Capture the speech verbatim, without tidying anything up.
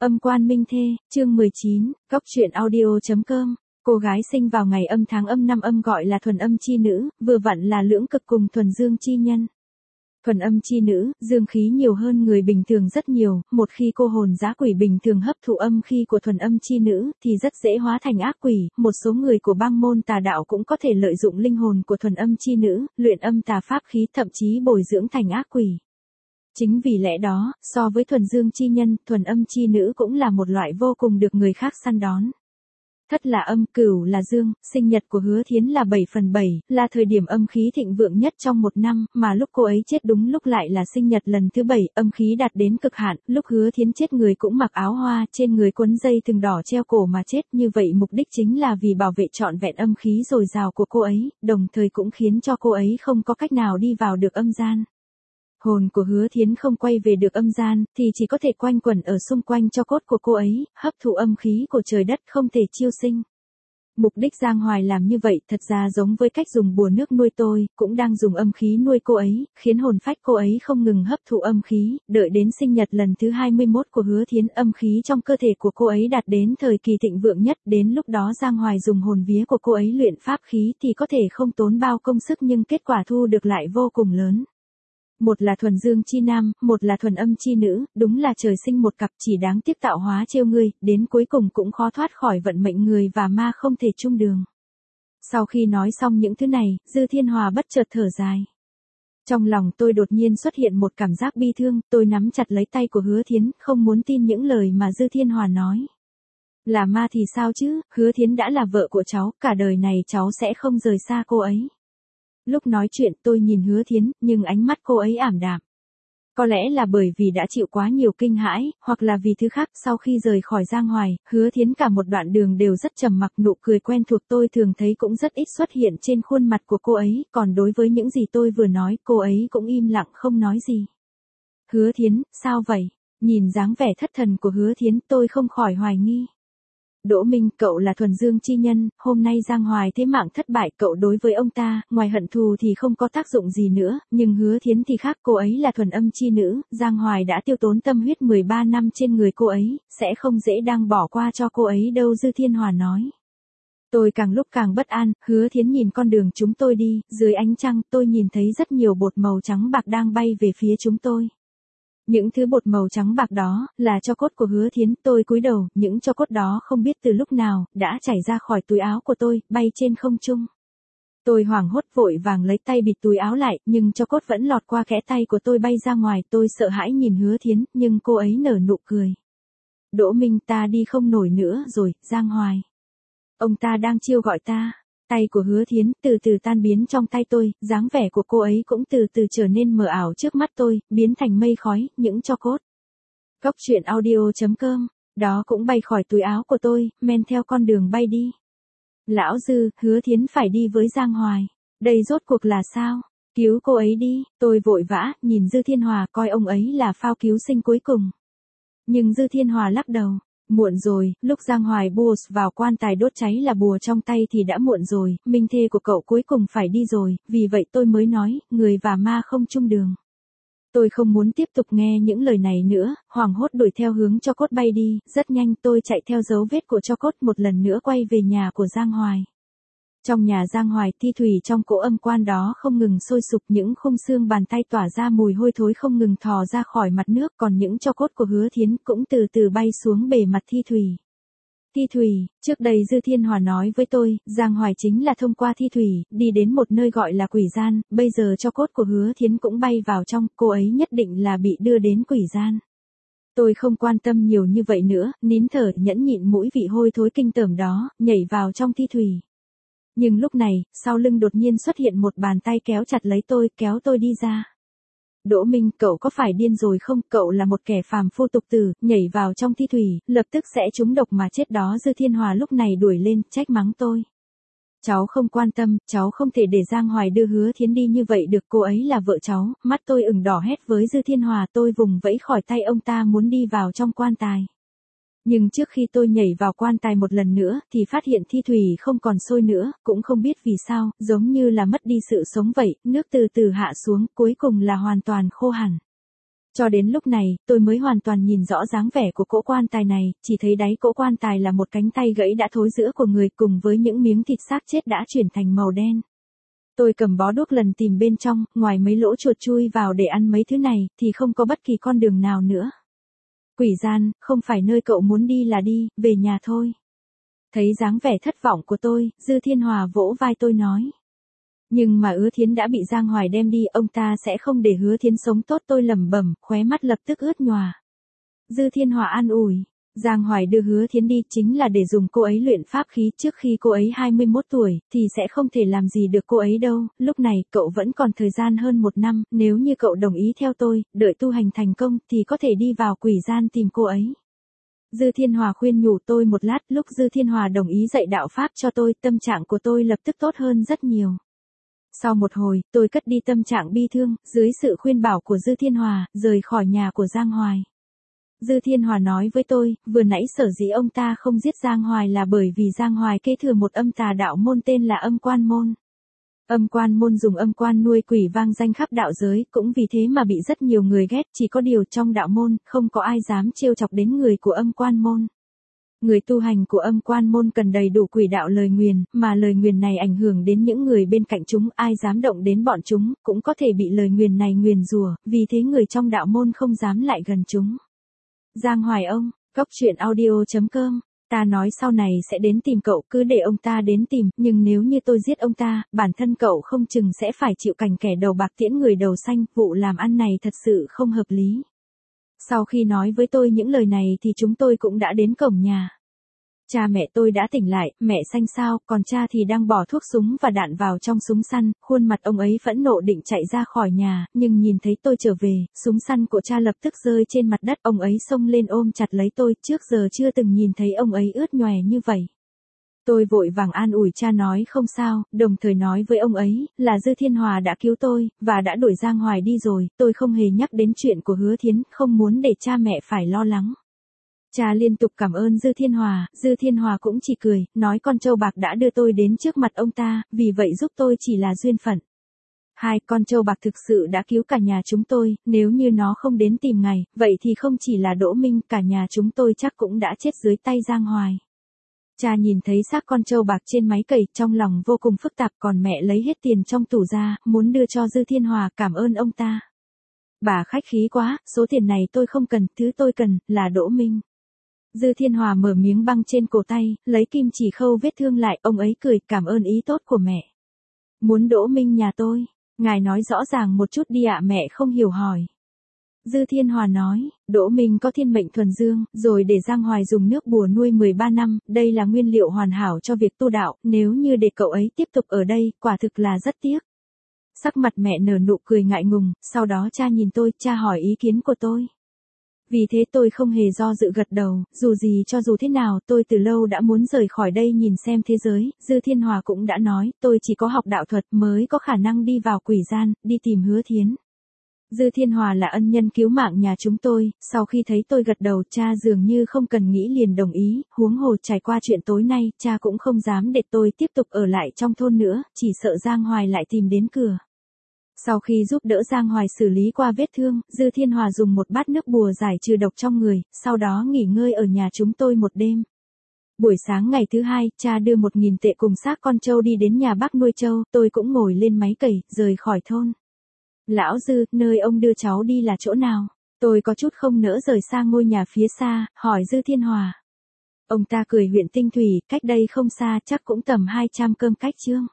Âm quan minh thê, chương mười chín, góc truyện audio.com. Cô gái sinh vào ngày âm tháng âm năm âm gọi là thuần âm chi nữ, vừa vặn là lưỡng cực cùng thuần dương chi nhân. Thuần âm chi nữ, dương khí nhiều hơn người bình thường rất nhiều, một khi cô hồn dã quỷ bình thường hấp thụ âm khí của thuần âm chi nữ thì rất dễ hóa thành ác quỷ, một số người của bang môn tà đạo cũng có thể lợi dụng linh hồn của thuần âm chi nữ, luyện âm tà pháp khí thậm chí bồi dưỡng thành ác quỷ. Chính vì lẽ đó, so với thuần dương chi nhân, thuần âm chi nữ cũng là một loại vô cùng được người khác săn đón. Thất là âm, cửu là dương, sinh nhật của Hứa Thiến là bảy phần bảy, là thời điểm âm khí thịnh vượng nhất trong một năm, mà lúc cô ấy chết đúng lúc lại là sinh nhật lần thứ bảy, âm khí đạt đến cực hạn, lúc Hứa Thiến chết người cũng mặc áo hoa, trên người quấn dây thừng đỏ treo cổ mà chết, như vậy mục đích chính là vì bảo vệ trọn vẹn âm khí dồi dào của cô ấy, đồng thời cũng khiến cho cô ấy không có cách nào đi vào được âm gian. Hồn của Hứa Thiến không quay về được âm gian, thì chỉ có thể quanh quẩn ở xung quanh cho cốt của cô ấy, hấp thụ âm khí của trời đất không thể chiêu sinh. Mục đích Giang Hoài làm như vậy thật ra giống với cách dùng bùa nước nuôi tôi, cũng đang dùng âm khí nuôi cô ấy, khiến hồn phách cô ấy không ngừng hấp thụ âm khí, đợi đến sinh nhật lần thứ hai mươi mốt của Hứa Thiến âm khí trong cơ thể của cô ấy đạt đến thời kỳ thịnh vượng nhất, đến lúc đó Giang Hoài dùng hồn vía của cô ấy luyện pháp khí thì có thể không tốn bao công sức nhưng kết quả thu được lại vô cùng lớn. Một là thuần dương chi nam, một là thuần âm chi nữ, đúng là trời sinh một cặp chỉ đáng tiếc tạo hóa trêu ngươi, đến cuối cùng cũng khó thoát khỏi vận mệnh người và ma không thể chung đường. Sau khi nói xong những thứ này, Dư Thiên Hòa bất chợt thở dài. Trong lòng tôi đột nhiên xuất hiện một cảm giác bi thương, tôi nắm chặt lấy tay của Hứa Thiến, không muốn tin những lời mà Dư Thiên Hòa nói. Là ma thì sao chứ, Hứa Thiến đã là vợ của cháu, cả đời này cháu sẽ không rời xa cô ấy. Lúc nói chuyện tôi nhìn Hứa Thiến, nhưng ánh mắt cô ấy ảm đạm. Có lẽ là bởi vì đã chịu quá nhiều kinh hãi, hoặc là vì thứ khác, sau khi rời khỏi Giang Hoài, Hứa Thiến cả một đoạn đường đều rất trầm mặc, nụ cười quen thuộc tôi thường thấy cũng rất ít xuất hiện trên khuôn mặt của cô ấy, còn đối với những gì tôi vừa nói, cô ấy cũng im lặng không nói gì. Hứa Thiến, sao vậy? Nhìn dáng vẻ thất thần của Hứa Thiến tôi không khỏi hoài nghi. Đỗ Minh, cậu là thuần dương chi nhân, hôm nay Giang Hoài thế mạng thất bại, cậu đối với ông ta, ngoài hận thù thì không có tác dụng gì nữa, nhưng Hứa Thiến thì khác, cô ấy là thuần âm chi nữ, Giang Hoài đã tiêu tốn tâm huyết mười ba năm trên người cô ấy, sẽ không dễ đang bỏ qua cho cô ấy đâu, Dư Thiên Hòa nói. Tôi càng lúc càng bất an, Hứa Thiến nhìn con đường chúng tôi đi, dưới ánh trăng tôi nhìn thấy rất nhiều bột màu trắng bạc đang bay về phía chúng tôi. Những thứ bột màu trắng bạc đó, là tro cốt của Hứa Thiến, tôi cúi đầu, những tro cốt đó không biết từ lúc nào, đã chảy ra khỏi túi áo của tôi, bay trên không trung. Tôi hoảng hốt vội vàng lấy tay bịt túi áo lại, nhưng tro cốt vẫn lọt qua kẽ tay của tôi bay ra ngoài, tôi sợ hãi nhìn Hứa Thiến, nhưng cô ấy nở nụ cười. Đỗ Minh, ta đi không nổi nữa rồi, Giang Hoài. Ông ta đang chiêu gọi ta. Tay của Hứa Thiến từ từ tan biến trong tay tôi, dáng vẻ của cô ấy cũng từ từ trở nên mờ ảo trước mắt tôi, biến thành mây khói, những tro cốt. Góc truyện audio.com, đó cũng bay khỏi túi áo của tôi, men theo con đường bay đi. Lão Dư, Hứa Thiến phải đi với Giang Hoài. Đây rốt cuộc là sao? Cứu cô ấy đi, tôi vội vã, nhìn Dư Thiên Hòa coi ông ấy là phao cứu sinh cuối cùng. Nhưng Dư Thiên Hòa lắc đầu. Muộn rồi, lúc Giang Hoài bùa vào quan tài đốt cháy là bùa trong tay thì đã muộn rồi, minh thê của cậu cuối cùng phải đi rồi, vì vậy tôi mới nói, người và ma không chung đường. Tôi không muốn tiếp tục nghe những lời này nữa, hoảng hốt đuổi theo hướng cho cốt bay đi, rất nhanh tôi chạy theo dấu vết của cho cốt một lần nữa quay về nhà của Giang Hoài. Trong nhà Giang Hoài, thi thủy trong cỗ âm quan đó không ngừng sôi sục, những khung xương bàn tay tỏa ra mùi hôi thối không ngừng thò ra khỏi mặt nước, còn những tro cốt của Hứa Thiến cũng từ từ bay xuống bề mặt thi thủy. Thi thủy, trước đây Dư Thiên Hòa nói với tôi, Giang Hoài chính là thông qua thi thủy, đi đến một nơi gọi là quỷ gian, bây giờ tro cốt của Hứa Thiến cũng bay vào trong, cô ấy nhất định là bị đưa đến quỷ gian. Tôi không quan tâm nhiều như vậy nữa, nín thở nhẫn nhịn mũi vị hôi thối kinh tởm đó, nhảy vào trong thi thủy. Nhưng lúc này, sau lưng đột nhiên xuất hiện một bàn tay kéo chặt lấy tôi, kéo tôi đi ra. Đỗ Minh, cậu có phải điên rồi không? Cậu là một kẻ phàm phu tục tử, nhảy vào trong thi thủy, lập tức sẽ trúng độc mà chết đó. Dư Thiên Hòa lúc này đuổi lên, trách mắng tôi. Cháu không quan tâm, cháu không thể để Giang Hoài đưa Hứa Thiến đi như vậy được, cô ấy là vợ cháu. Mắt tôi ửng đỏ hét với Dư Thiên Hòa, tôi vùng vẫy khỏi tay ông ta muốn đi vào trong quan tài. Nhưng trước khi tôi nhảy vào quan tài một lần nữa, thì phát hiện thi thủy không còn sôi nữa, cũng không biết vì sao, giống như là mất đi sự sống vậy, nước từ từ hạ xuống, cuối cùng là hoàn toàn khô hẳn. Cho đến lúc này, tôi mới hoàn toàn nhìn rõ dáng vẻ của cỗ quan tài này, chỉ thấy đáy cỗ quan tài là một cánh tay gãy đã thối rữa của người cùng với những miếng thịt xác chết đã chuyển thành màu đen. Tôi cầm bó đuốc lần tìm bên trong, ngoài mấy lỗ chuột chui vào để ăn mấy thứ này, thì không có bất kỳ con đường nào nữa. Quỷ gian, không phải nơi cậu muốn đi là đi, về nhà thôi. Thấy dáng vẻ thất vọng của tôi, Dư Thiên Hòa vỗ vai tôi nói. Nhưng mà Hứa Thiến đã bị Giang Hoài đem đi, ông ta sẽ không để Hứa Thiến sống tốt, tôi lẩm bẩm, khóe mắt lập tức ướt nhòa. Dư Thiên Hòa an ủi, Giang Hoài đưa Hứa Thiến đi chính là để dùng cô ấy luyện pháp khí, trước khi cô ấy hai mươi mốt tuổi, thì sẽ không thể làm gì được cô ấy đâu, lúc này cậu vẫn còn thời gian hơn một năm, nếu như cậu đồng ý theo tôi, đợi tu hành thành công, thì có thể đi vào quỷ gian tìm cô ấy. Dư Thiên Hòa khuyên nhủ tôi một lát, lúc Dư Thiên Hòa đồng ý dạy đạo pháp cho tôi, tâm trạng của tôi lập tức tốt hơn rất nhiều. Sau một hồi, tôi cất đi tâm trạng bi thương, dưới sự khuyên bảo của Dư Thiên Hòa, rời khỏi nhà của Giang Hoài. Dư Thiên Hòa nói với tôi, vừa nãy sở dĩ ông ta không giết Giang Hoài là bởi vì Giang Hoài kế thừa một âm tà đạo môn tên là Âm Quan Môn. Âm Quan Môn dùng âm quan nuôi quỷ vang danh khắp đạo giới, cũng vì thế mà bị rất nhiều người ghét, chỉ có điều trong đạo môn, không có ai dám trêu chọc đến người của Âm Quan Môn. Người tu hành của Âm Quan Môn cần đầy đủ quỷ đạo lời nguyền, mà lời nguyền này ảnh hưởng đến những người bên cạnh chúng, ai dám động đến bọn chúng, cũng có thể bị lời nguyền này nguyền rủa, vì thế người trong đạo môn không dám lại gần chúng. Giang Hoài ông, góc truyện audio chấm com, ta nói sau này sẽ đến tìm cậu, cứ để ông ta đến tìm, nhưng nếu như tôi giết ông ta, bản thân cậu không chừng sẽ phải chịu cảnh kẻ đầu bạc tiễn người đầu xanh, vụ làm ăn này thật sự không hợp lý. Sau khi nói với tôi những lời này thì chúng tôi cũng đã đến cổng nhà. Cha mẹ tôi đã tỉnh lại, mẹ xanh xao, còn cha thì đang bỏ thuốc súng và đạn vào trong súng săn, khuôn mặt ông ấy phẫn nộ định chạy ra khỏi nhà, nhưng nhìn thấy tôi trở về, súng săn của cha lập tức rơi trên mặt đất, ông ấy xông lên ôm chặt lấy tôi, trước giờ chưa từng nhìn thấy ông ấy ướt nhòe như vậy. Tôi vội vàng an ủi cha nói không sao, đồng thời nói với ông ấy, là Dư Thiên Hòa đã cứu tôi, và đã đuổi Giang Hoài đi rồi, tôi không hề nhắc đến chuyện của Hứa Thiến, không muốn để cha mẹ phải lo lắng. Cha liên tục cảm ơn Dư Thiên Hòa, Dư Thiên Hòa cũng chỉ cười, nói con trâu bạc đã đưa tôi đến trước mặt ông ta, vì vậy giúp tôi chỉ là duyên phận. Hai, con trâu bạc thực sự đã cứu cả nhà chúng tôi, nếu như nó không đến tìm ngày, vậy thì không chỉ là Đỗ Minh, cả nhà chúng tôi chắc cũng đã chết dưới tay Giang Hoài. Cha nhìn thấy xác con trâu bạc trên máy cày, trong lòng vô cùng phức tạp, còn mẹ lấy hết tiền trong tủ ra, muốn đưa cho Dư Thiên Hòa, cảm ơn ông ta. Bà khách khí quá, số tiền này tôi không cần, thứ tôi cần, là Đỗ Minh. Dư Thiên Hòa mở miếng băng trên cổ tay, lấy kim chỉ khâu vết thương lại, ông ấy cười, cảm ơn ý tốt của mẹ. Muốn Đỗ Minh nhà tôi, ngài nói rõ ràng một chút đi ạ, mẹ không hiểu hỏi. Dư Thiên Hòa nói, Đỗ Minh có thiên mệnh thuần dương, rồi để Giang Hoài dùng nước bùa nuôi mười ba năm, đây là nguyên liệu hoàn hảo cho việc tu đạo, nếu như để cậu ấy tiếp tục ở đây, quả thực là rất tiếc. Sắc mặt mẹ nở nụ cười ngại ngùng, sau đó cha nhìn tôi, cha hỏi ý kiến của tôi. Vì thế tôi không hề do dự gật đầu, dù gì cho dù thế nào, tôi từ lâu đã muốn rời khỏi đây nhìn xem thế giới, Dư Thiên Hòa cũng đã nói, tôi chỉ có học đạo thuật mới có khả năng đi vào quỷ gian, đi tìm Hứa Thiến. Dư Thiên Hòa là ân nhân cứu mạng nhà chúng tôi, sau khi thấy tôi gật đầu, cha dường như không cần nghĩ liền đồng ý, huống hồ trải qua chuyện tối nay, cha cũng không dám để tôi tiếp tục ở lại trong thôn nữa, chỉ sợ Giang Hoài lại tìm đến cửa. Sau khi giúp đỡ Giang Hoài xử lý qua vết thương, Dư Thiên Hòa dùng một bát nước bùa giải trừ độc trong người, sau đó nghỉ ngơi ở nhà chúng tôi một đêm. Buổi sáng ngày thứ hai, cha đưa một nghìn tệ cùng xác con trâu đi đến nhà bác nuôi trâu, tôi cũng ngồi lên máy cày, rời khỏi thôn. Lão Dư, nơi ông đưa cháu đi là chỗ nào? Tôi có chút không nỡ rời xa ngôi nhà phía xa, hỏi Dư Thiên Hòa. Ông ta cười, huyện Tinh Thủy, cách đây không xa, chắc cũng tầm hai trăm cơm cách chương.